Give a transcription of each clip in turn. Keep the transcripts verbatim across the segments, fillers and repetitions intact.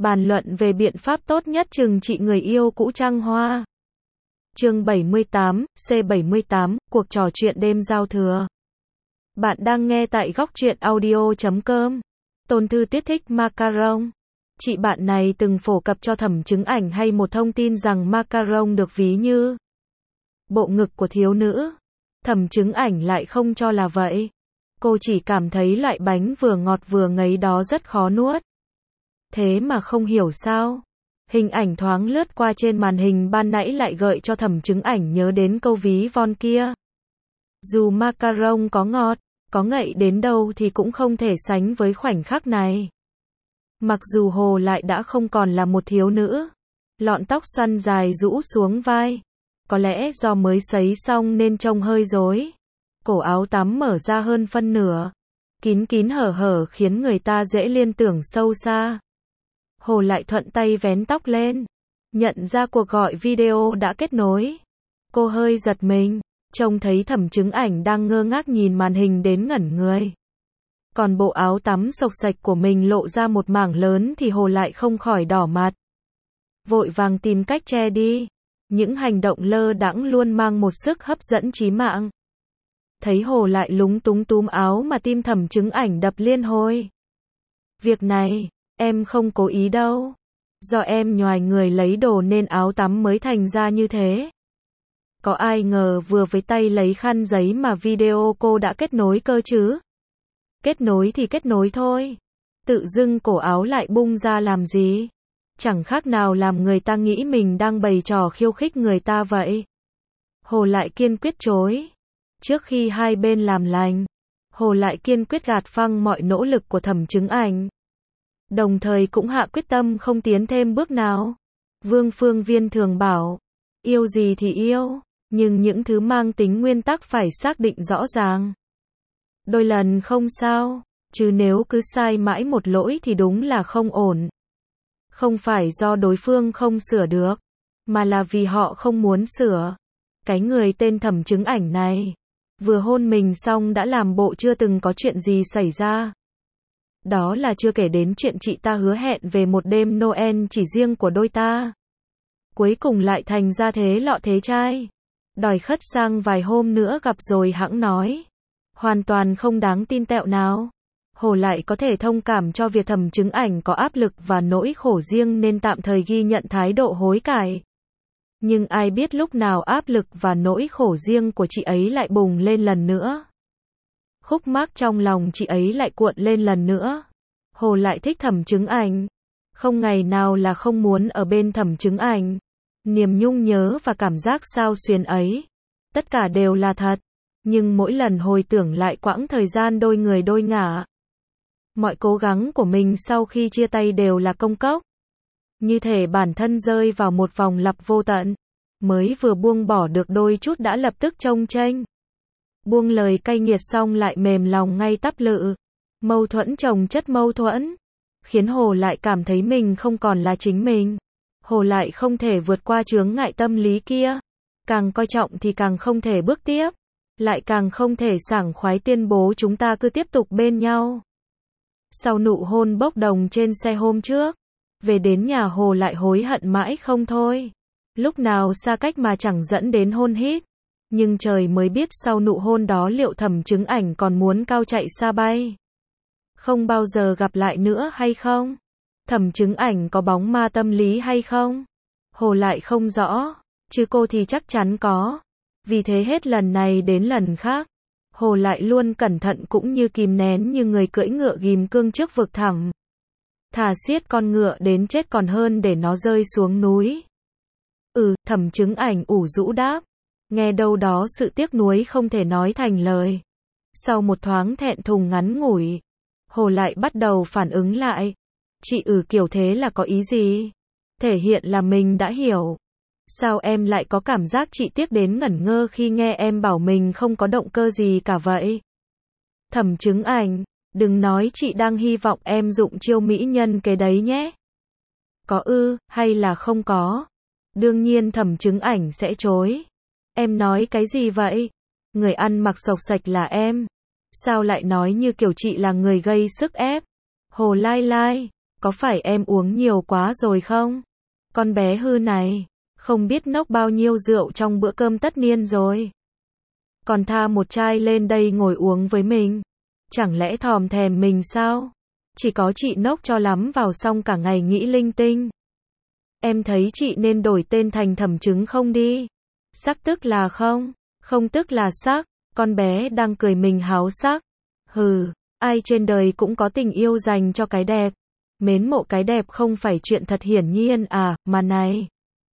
Bàn luận về biện pháp tốt nhất trừng trị người yêu cũ Trăng Hoa. Chương bảy mươi tám, C bảy mươi tám, cuộc trò chuyện đêm giao thừa. Bạn đang nghe tại góc truyện audio chấm com. Tôn Thư Tuyết thích macaron. Chị bạn này từng phổ cập cho Thẩm Chứng Ảnh hay một thông tin rằng macaron được ví như bộ ngực của thiếu nữ. Thẩm Chứng Ảnh lại không cho là vậy. Cô chỉ cảm thấy loại bánh vừa ngọt vừa ngấy đó rất khó nuốt. Thế mà không hiểu sao, hình ảnh thoáng lướt qua trên màn hình ban nãy lại gợi cho Thẩm Chứng Ảnh nhớ đến câu ví von kia. Dù macaron có ngọt, có ngậy đến đâu thì cũng không thể sánh với khoảnh khắc này. Mặc dù Hồ Lại đã không còn là một thiếu nữ, lọn tóc xoăn dài rũ xuống vai, có lẽ do mới sấy xong nên trông hơi rối. Cổ áo tắm mở ra hơn phân nửa, kín kín hở hở khiến người ta dễ liên tưởng sâu xa. Hồ Lại thuận tay vén tóc lên, nhận ra cuộc gọi video đã kết nối. Cô hơi giật mình, trông thấy Thẩm Chứng Ảnh đang ngơ ngác nhìn màn hình đến ngẩn người. Còn bộ áo tắm xộc xạch của mình lộ ra một mảng lớn thì Hồ Lại không khỏi đỏ mặt. Vội vàng tìm cách che đi. Những hành động lơ đãng luôn mang một sức hấp dẫn chí mạng. Thấy Hồ Lại lúng túng túm áo mà tim Thẩm Chứng Ảnh đập liên hồi. Việc này, em không cố ý đâu. Do em nhoài người lấy đồ nên áo tắm mới thành ra như thế. Có ai ngờ vừa với tay lấy khăn giấy mà video cô đã kết nối cơ chứ? Kết nối thì kết nối thôi. Tự dưng cổ áo lại bung ra làm gì? Chẳng khác nào làm người ta nghĩ mình đang bày trò khiêu khích người ta vậy. Hồ Lại kiên quyết chối. Trước khi hai bên làm lành, Hồ Lại kiên quyết gạt phăng mọi nỗ lực của Thẩm Chứng Ảnh. Đồng thời cũng hạ quyết tâm không tiến thêm bước nào. Vương Phương Viên thường bảo, yêu gì thì yêu, nhưng những thứ mang tính nguyên tắc phải xác định rõ ràng. Đôi lần không sao, chứ nếu cứ sai mãi một lỗi thì đúng là không ổn. Không phải do đối phương không sửa được, mà là vì họ không muốn sửa. Cái người tên Thẩm Chứng Ảnh này, vừa hôn mình xong đã làm bộ chưa từng có chuyện gì xảy ra. Đó là chưa kể đến chuyện chị ta hứa hẹn về một đêm Noel chỉ riêng của đôi ta. Cuối cùng lại thành ra thế lọ thế chai. Đòi khất sang vài hôm nữa gặp rồi hẵng nói. Hoàn toàn không đáng tin tẹo nào. Hồ Lại có thể thông cảm cho việc Thẩm Chứng Ảnh có áp lực và nỗi khổ riêng nên tạm thời ghi nhận thái độ hối cải. Nhưng ai biết lúc nào áp lực và nỗi khổ riêng của chị ấy lại bùng lên lần nữa. Khúc mắc trong lòng chị ấy lại cuộn lên lần nữa. Hồ Lại thích Thẩm Chứng Ảnh. Không ngày nào là không muốn ở bên Thẩm Chứng Ảnh. Niềm nhung nhớ và cảm giác xao xuyến ấy, tất cả đều là thật. Nhưng mỗi lần hồi tưởng lại quãng thời gian đôi người đôi ngả, mọi cố gắng của mình sau khi chia tay đều là công cốc. Như thể bản thân rơi vào một vòng lặp vô tận. Mới vừa buông bỏ được đôi chút đã lập tức chông chênh. Buông lời cay nghiệt xong lại mềm lòng ngay tắp lự. Mâu thuẫn chồng chất mâu thuẫn, khiến Hồ Lại cảm thấy mình không còn là chính mình. Hồ Lại không thể vượt qua chướng ngại tâm lý kia. Càng coi trọng thì càng không thể bước tiếp. Lại càng không thể sảng khoái tuyên bố chúng ta cứ tiếp tục bên nhau. Sau nụ hôn bốc đồng trên xe hôm trước, về đến nhà Hồ Lại hối hận mãi không thôi. Lúc nào xa cách mà chẳng dẫn đến hôn hít. Nhưng trời mới biết sau nụ hôn đó liệu Thẩm Chứng Ảnh còn muốn cao chạy xa bay, không bao giờ gặp lại nữa hay không? Thẩm Chứng Ảnh có bóng ma tâm lý hay không? Hồ Lại không rõ, chứ cô thì chắc chắn có. Vì thế hết lần này đến lần khác, Hồ Lại luôn cẩn thận cũng như kìm nén như người cưỡi ngựa ghim cương trước vực thẳm. Thà siết con ngựa đến chết còn hơn để nó rơi xuống núi. Ừ, Thẩm Chứng Ảnh ủ rũ đáp. Nghe đâu đó sự tiếc nuối không thể nói thành lời. Sau một thoáng thẹn thùng ngắn ngủi, Hồ Lại bắt đầu phản ứng lại. Chị ừ kiểu thế là có ý gì? Thể hiện là mình đã hiểu. Sao em lại có cảm giác chị tiếc đến ngẩn ngơ khi nghe em bảo mình không có động cơ gì cả vậy? Thẩm Chứng Ảnh, đừng nói chị đang hy vọng em dụng chiêu mỹ nhân kế đấy nhé. Có ư, hay là không có? Đương nhiên Thẩm Chứng Ảnh sẽ chối. Em nói cái gì vậy? Người ăn mặc xộc xạch là em. Sao lại nói như kiểu chị là người gây sức ép? Hồ Lai Lai, có phải em uống nhiều quá rồi không? Con bé hư này, không biết nốc bao nhiêu rượu trong bữa cơm tất niên rồi. Còn tha một chai lên đây ngồi uống với mình. Chẳng lẽ thòm thèm mình sao? Chỉ có chị nốc cho lắm vào xong cả ngày nghĩ linh tinh. Em thấy chị nên đổi tên thành Thẩm Trứng không đi? Sắc tức là không, không tức là sắc. Con bé đang cười mình háo sắc. Hừ, ai trên đời cũng có tình yêu dành cho cái đẹp. Mến mộ cái đẹp không phải chuyện thật hiển nhiên à, mà này.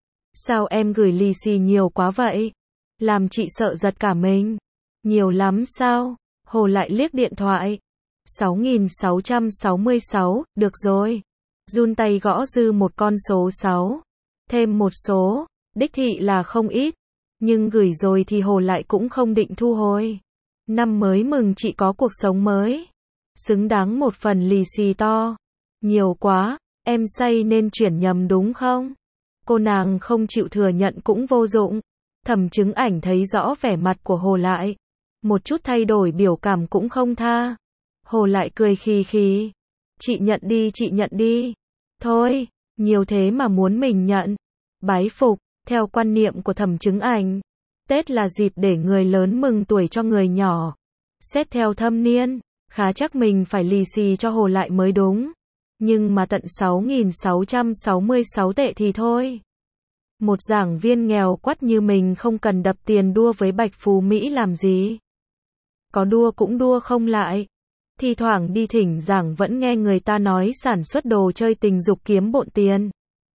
Sao em gửi lì xì nhiều quá vậy? Làm chị sợ giật cả mình. Nhiều lắm sao? Hồ lại liếc điện thoại. sáu nghìn sáu trăm sáu mươi sáu, được rồi. Run tay gõ dư một con số sáu. Thêm một số, đích thị là không ít. Nhưng gửi rồi thì Hồ lại cũng không định thu hồi. Năm mới mừng chị có cuộc sống mới. Xứng đáng một phần lì xì to. Nhiều quá, em say nên chuyển nhầm đúng không? Cô nàng không chịu thừa nhận cũng vô dụng. Thẩm Trứng Ảnh thấy rõ vẻ mặt của Hồ lại. Một chút thay đổi biểu cảm cũng không tha. Hồ lại cười khì khì. Chị nhận đi, chị nhận đi. Thôi, nhiều thế mà muốn mình nhận. Bái phục, theo quan niệm của Thẩm Trứng Ảnh, Tết là dịp để người lớn mừng tuổi cho người nhỏ. Xét theo thâm niên, khá chắc mình phải lì xì cho Hồ lại mới đúng. Nhưng mà tận sáu nghìn sáu trăm sáu mươi sáu tệ thì thôi. Một giảng viên nghèo quắt như mình không cần đập tiền đua với Bạch Phú Mỹ làm gì. Có đua cũng đua không lại. Thi thoảng đi thỉnh giảng vẫn nghe người ta nói sản xuất đồ chơi tình dục kiếm bộn tiền.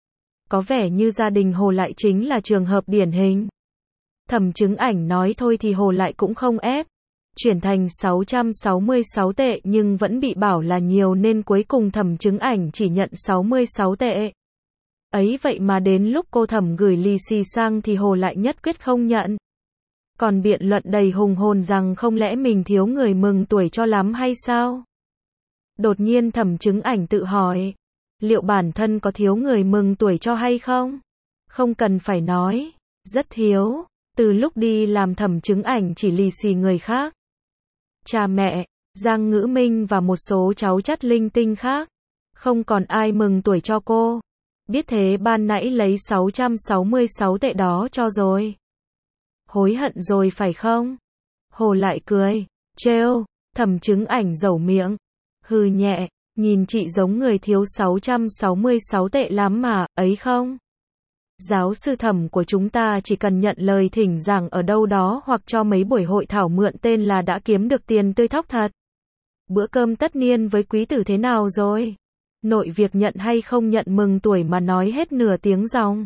Có vẻ như gia đình Hồ lại chính là trường hợp điển hình. Thẩm Trứng Ảnh nói thôi thì Hồ lại cũng không ép. Chuyển thành sáu trăm sáu mươi sáu tệ nhưng vẫn bị bảo là nhiều nên cuối cùng Thẩm Trứng Ảnh chỉ nhận sáu mươi sáu tệ. Ấy vậy mà đến lúc cô Thẩm gửi lì xì sang thì Hồ lại nhất quyết không nhận. Còn biện luận đầy hùng hồn rằng không lẽ mình thiếu người mừng tuổi cho lắm hay sao? Đột nhiên Thẩm Trứng Ảnh tự hỏi, liệu bản thân có thiếu người mừng tuổi cho hay không? Không cần phải nói, rất thiếu. Từ lúc đi làm Thẩm Trứng Ảnh chỉ lì xì người khác. Cha mẹ, Giang Ngữ Minh và một số cháu chắt linh tinh khác. Không còn ai mừng tuổi cho cô. Biết thế ban nãy lấy sáu trăm sáu mươi sáu tệ đó cho rồi. Hối hận rồi phải không? Hồ lại cười, trêu. Thẩm Trứng Ảnh dẩu miệng. Hừ nhẹ, nhìn chị giống người thiếu sáu trăm sáu mươi sáu tệ lắm mà, ấy không? Giáo sư Thẩm của chúng ta chỉ cần nhận lời thỉnh giảng ở đâu đó hoặc cho mấy buổi hội thảo mượn tên là đã kiếm được tiền tươi thóc thật. Bữa cơm tất niên với quý tử thế nào rồi? Nội việc nhận hay không nhận mừng tuổi mà nói hết nửa tiếng dòng.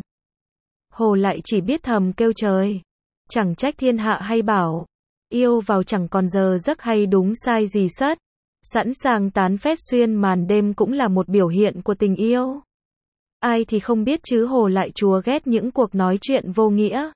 Hồ lại chỉ biết thầm kêu trời. Chẳng trách thiên hạ hay bảo, yêu vào chẳng còn giờ giấc hay đúng sai gì sất. Sẵn sàng tán phét xuyên màn đêm cũng là một biểu hiện của tình yêu. Ai thì không biết chứ Hồ lại chúa ghét những cuộc nói chuyện vô nghĩa.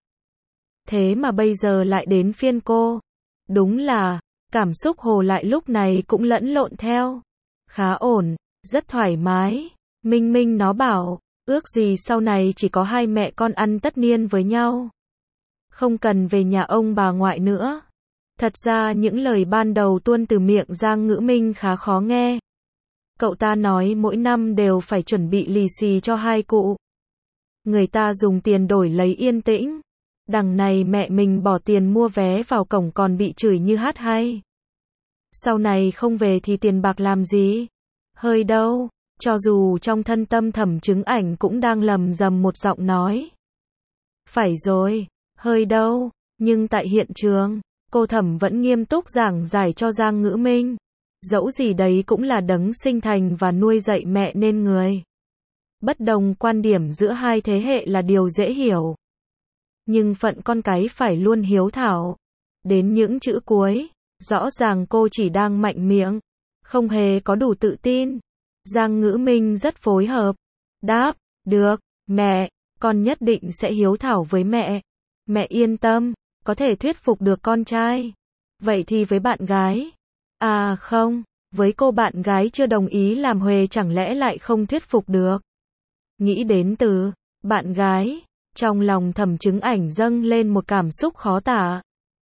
Thế mà bây giờ lại đến phiên cô. Đúng là, cảm xúc Hồ lại lúc này cũng lẫn lộn theo. Khá ổn, rất thoải mái. Minh Minh nó bảo, ước gì sau này chỉ có hai mẹ con ăn tất niên với nhau. Không cần về nhà ông bà ngoại nữa. Thật ra những lời ban đầu tuôn từ miệng Giang Ngữ Minh khá khó nghe. Cậu ta nói mỗi năm đều phải chuẩn bị lì xì cho hai cụ. Người ta dùng tiền đổi lấy yên tĩnh. Đằng này mẹ mình bỏ tiền mua vé vào cổng còn bị chửi như hát hay. Sau này không về thì tiền bạc làm gì? Hơi đâu, cho dù trong thân tâm Thẩm Trứng Ảnh cũng đang lầm rầm một giọng nói. Phải rồi, hơi đâu, nhưng tại hiện trường, cô Thẩm vẫn nghiêm túc giảng giải cho Giang Ngữ Minh. Dẫu gì đấy cũng là đấng sinh thành và nuôi dạy mẹ nên người. Bất đồng quan điểm giữa hai thế hệ là điều dễ hiểu. Nhưng phận con cái phải luôn hiếu thảo. Đến những chữ cuối, rõ ràng cô chỉ đang mạnh miệng, không hề có đủ tự tin. Giang Ngữ Minh rất phối hợp. Đáp, được, mẹ, con nhất định sẽ hiếu thảo với mẹ. Mẹ yên tâm, có thể thuyết phục được con trai. Vậy thì với bạn gái? À không, với cô bạn gái chưa đồng ý làm huề chẳng lẽ lại không thuyết phục được. Nghĩ đến từ bạn gái, trong lòng Thẩm Trứng Ảnh dâng lên một cảm xúc khó tả.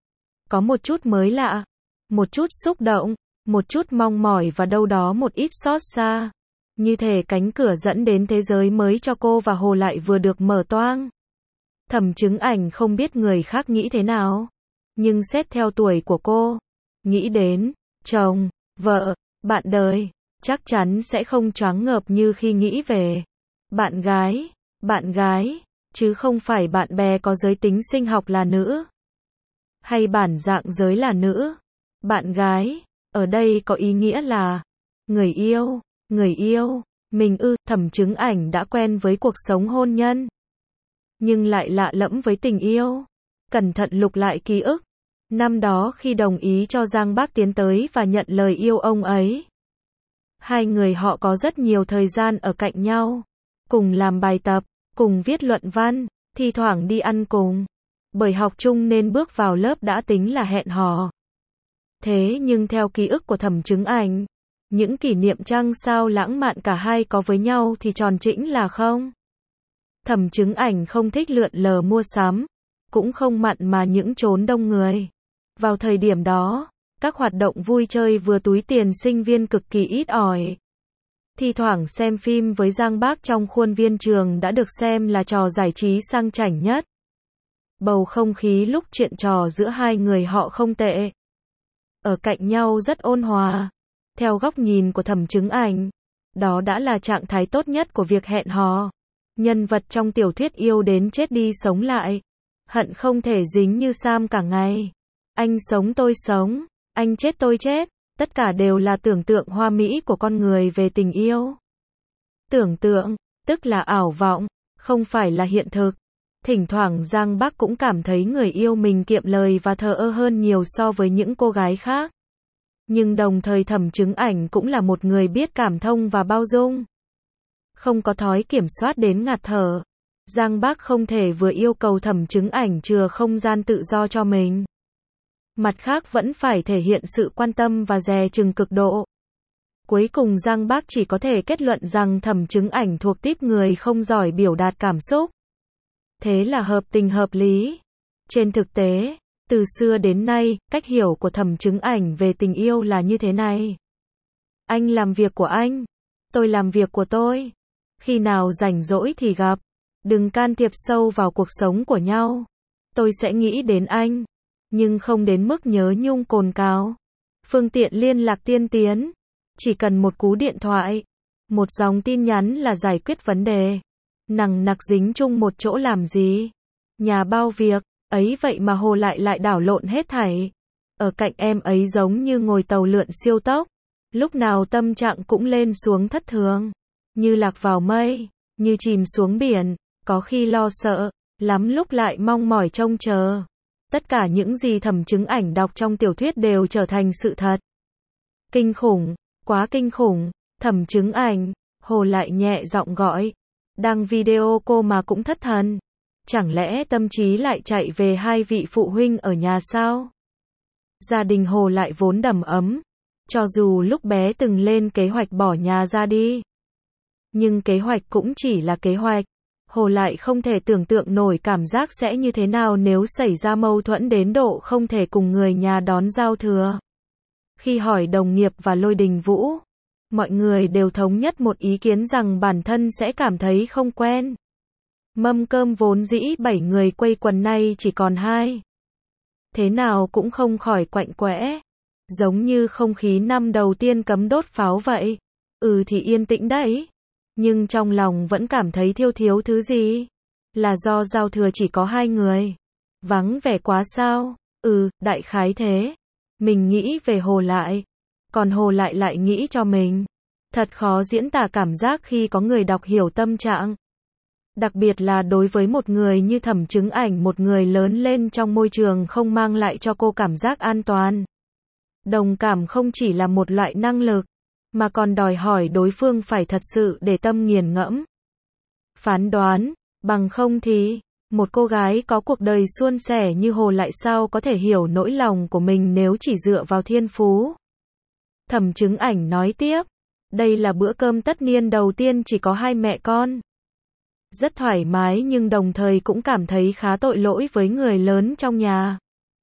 Có một chút mới lạ, một chút xúc động, một chút mong mỏi và đâu đó một ít xót xa. Như thể cánh cửa dẫn đến thế giới mới cho cô và Hồ Lại vừa được mở toang. Thẩm Chứng Ảnh không biết người khác nghĩ thế nào, nhưng xét theo tuổi của cô, nghĩ đến chồng, vợ, bạn đời, chắc chắn sẽ không choáng ngợp như khi nghĩ về bạn gái, bạn gái, chứ không phải bạn bè có giới tính sinh học là nữ, hay bản dạng giới là nữ. Bạn gái, ở đây có ý nghĩa là người yêu, người yêu, mình ư. Thẩm Chứng Ảnh đã quen với cuộc sống hôn nhân, nhưng lại lạ lẫm với tình yêu. Cẩn thận lục lại ký ức. Năm đó khi đồng ý cho Giang Bác tiến tới và nhận lời yêu ông ấy, hai người họ có rất nhiều thời gian ở cạnh nhau, cùng làm bài tập, cùng viết luận văn, thi thoảng đi ăn cùng. Bởi học chung nên bước vào lớp đã tính là hẹn hò. Thế nhưng theo ký ức của Thẩm Chứng Ảnh, những kỷ niệm trăng sao lãng mạn cả hai có với nhau thì tròn trĩnh là không. Thẩm Chứng Ảnh không thích lượn lờ mua sắm, cũng không mặn mà những chốn đông người. Vào thời điểm đó, các hoạt động vui chơi vừa túi tiền sinh viên cực kỳ ít ỏi. Thi thoảng xem phim với Giang Bác trong khuôn viên trường đã được xem là trò giải trí sang chảnh nhất. Bầu không khí lúc chuyện trò giữa hai người họ không tệ. Ở cạnh nhau rất ôn hòa. Theo góc nhìn của Thẩm Chứng Ảnh, đó đã là trạng thái tốt nhất của việc hẹn hò. Nhân vật trong tiểu thuyết yêu đến chết đi sống lại, hận không thể dính như Sam cả ngày. Anh sống tôi sống, anh chết tôi chết, tất cả đều là tưởng tượng hoa mỹ của con người về tình yêu. Tưởng tượng, tức là ảo vọng, không phải là hiện thực. Thỉnh thoảng Giang Bác cũng cảm thấy người yêu mình kiệm lời và thờ ơ hơn nhiều so với những cô gái khác. Nhưng đồng thời Thẩm Chứng Ảnh cũng là một người biết cảm thông và bao dung. Không có thói kiểm soát đến ngạt thở. Giang Bác không thể vừa yêu cầu Thẩm Chứng Ảnh chừa không gian tự do cho mình, mặt khác vẫn phải thể hiện sự quan tâm và dè chừng cực độ. Cuối cùng Giang Bác chỉ có thể kết luận rằng Thẩm Chứng Ảnh thuộc típ người không giỏi biểu đạt cảm xúc. Thế là hợp tình hợp lý. Trên thực tế, từ xưa đến nay, cách hiểu của Thẩm Chứng Ảnh về tình yêu là như thế này. Anh làm việc của anh, tôi làm việc của tôi. Khi nào rảnh rỗi thì gặp, đừng can thiệp sâu vào cuộc sống của nhau. Tôi sẽ nghĩ đến anh, nhưng không đến mức nhớ nhung cồn cào. Phương tiện liên lạc tiên tiến, chỉ cần một cú điện thoại, một dòng tin nhắn là giải quyết vấn đề. Nằng nặc dính chung một chỗ làm gì? Nhà bao việc, ấy vậy mà Hồ Lại lại đảo lộn hết thảy. Ở cạnh em ấy giống như ngồi tàu lượn siêu tốc, lúc nào tâm trạng cũng lên xuống thất thường, như lạc vào mây, như chìm xuống biển, có khi lo sợ, lắm lúc lại mong mỏi trông chờ. Tất cả những gì Thẩm Chứng Ảnh đọc trong tiểu thuyết đều trở thành sự thật. Kinh khủng, quá kinh khủng. Thẩm Chứng Ảnh, Hồ Lại nhẹ giọng gọi. Đăng video cô mà cũng thất thần. Chẳng lẽ tâm trí lại chạy về hai vị phụ huynh ở nhà sao? Gia đình Hồ Lại vốn đầm ấm, cho dù lúc bé từng lên kế hoạch bỏ nhà ra đi. Nhưng kế hoạch cũng chỉ là kế hoạch. Hồ Lại không thể tưởng tượng nổi cảm giác sẽ như thế nào nếu xảy ra mâu thuẫn đến độ không thể cùng người nhà đón giao thừa. Khi hỏi đồng nghiệp và Lôi Đình Vũ, mọi người đều thống nhất một ý kiến rằng bản thân sẽ cảm thấy không quen. Mâm cơm vốn dĩ bảy người quây quần nay chỉ còn hai. Thế nào cũng không khỏi quạnh quẽ. Giống như không khí năm đầu tiên cấm đốt pháo vậy. Ừ thì yên tĩnh đấy. Nhưng trong lòng vẫn cảm thấy thiếu thiếu thứ gì. Là do giao thừa chỉ có hai người. Vắng vẻ quá sao? Ừ, đại khái thế. Mình nghĩ về Hồ Lại. Còn Hồ Lại lại nghĩ cho mình. Thật khó diễn tả cảm giác khi có người đọc hiểu tâm trạng. Đặc biệt là đối với một người như Thẩm Chứng Ảnh, một người lớn lên trong môi trường không mang lại cho cô cảm giác an toàn. Đồng cảm không chỉ là một loại năng lực, mà còn đòi hỏi đối phương phải thật sự để tâm nghiền ngẫm. Phán đoán, bằng không thì, một cô gái có cuộc đời suôn sẻ như Hồ Lại sao có thể hiểu nỗi lòng của mình nếu chỉ dựa vào thiên phú. Thẩm Chứng Ảnh nói tiếp, đây là bữa cơm tất niên đầu tiên chỉ có hai mẹ con. Rất thoải mái nhưng đồng thời cũng cảm thấy khá tội lỗi với người lớn trong nhà.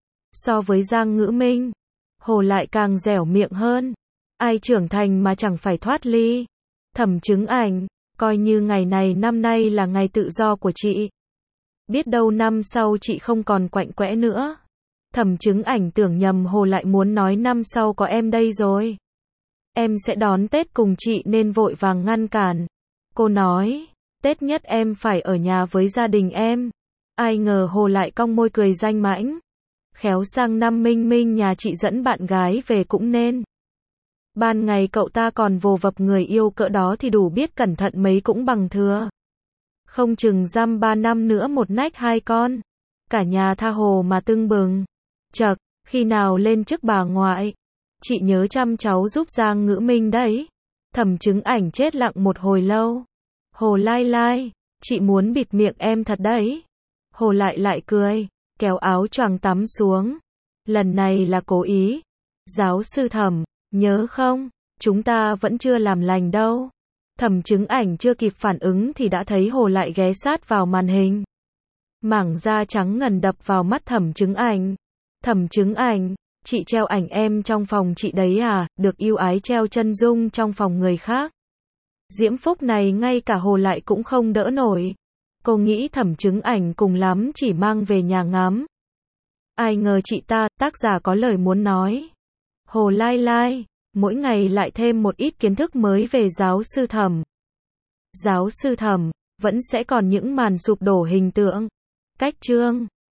So với Giang Ngữ Minh, Hồ Lại càng dẻo miệng hơn. Ai trưởng thành mà chẳng phải thoát ly. Thẩm Chứng Ảnh, coi như ngày này năm nay là ngày tự do của chị. Biết đâu năm sau chị không còn quạnh quẽ nữa. Thẩm Chứng Ảnh tưởng nhầm Hồ lại muốn nói năm sau có em đây rồi. Em sẽ đón Tết cùng chị nên vội vàng ngăn cản. Cô nói, Tết nhất em phải ở nhà với gia đình em. Ai ngờ Hồ lại cong môi cười danh mãnh. Khéo sang năm Minh Minh nhà chị dẫn bạn gái về cũng nên. Ban ngày cậu ta còn vồ vập người yêu cỡ đó thì đủ biết cẩn thận mấy cũng bằng thừa. Không chừng dăm ba năm nữa một nách hai con. Cả nhà tha hồ mà tưng bừng. Chậc, khi nào lên chức bà ngoại, chị nhớ chăm cháu giúp Giang Ngữ Minh đấy. Thẩm Chứng Ảnh chết lặng một hồi lâu. Hồ lai lai, chị muốn bịt miệng em thật đấy. Hồ lại lại cười, kéo áo choàng tắm xuống. Lần này là cố ý. Giáo sư Thẩm, nhớ không, chúng ta vẫn chưa làm lành đâu. Thẩm Chứng Ảnh chưa kịp phản ứng thì đã thấy Hồ lại ghé sát vào màn hình. Mảng da trắng ngần đập vào mắt Thẩm Chứng Ảnh. Thẩm Chứng Ảnh, chị treo ảnh em trong phòng chị đấy à, được yêu ái treo chân dung trong phòng người khác. Diễm phúc này ngay cả Hồ lại cũng không đỡ nổi. Cô nghĩ Thẩm Chứng Ảnh cùng lắm chỉ mang về nhà ngắm. Ai ngờ chị ta, tác giả có lời muốn nói. Hồ lai lai, mỗi ngày lại thêm một ít kiến thức mới về giáo sư Thẩm. Giáo sư Thẩm, vẫn sẽ còn những màn sụp đổ hình tượng. Cách chương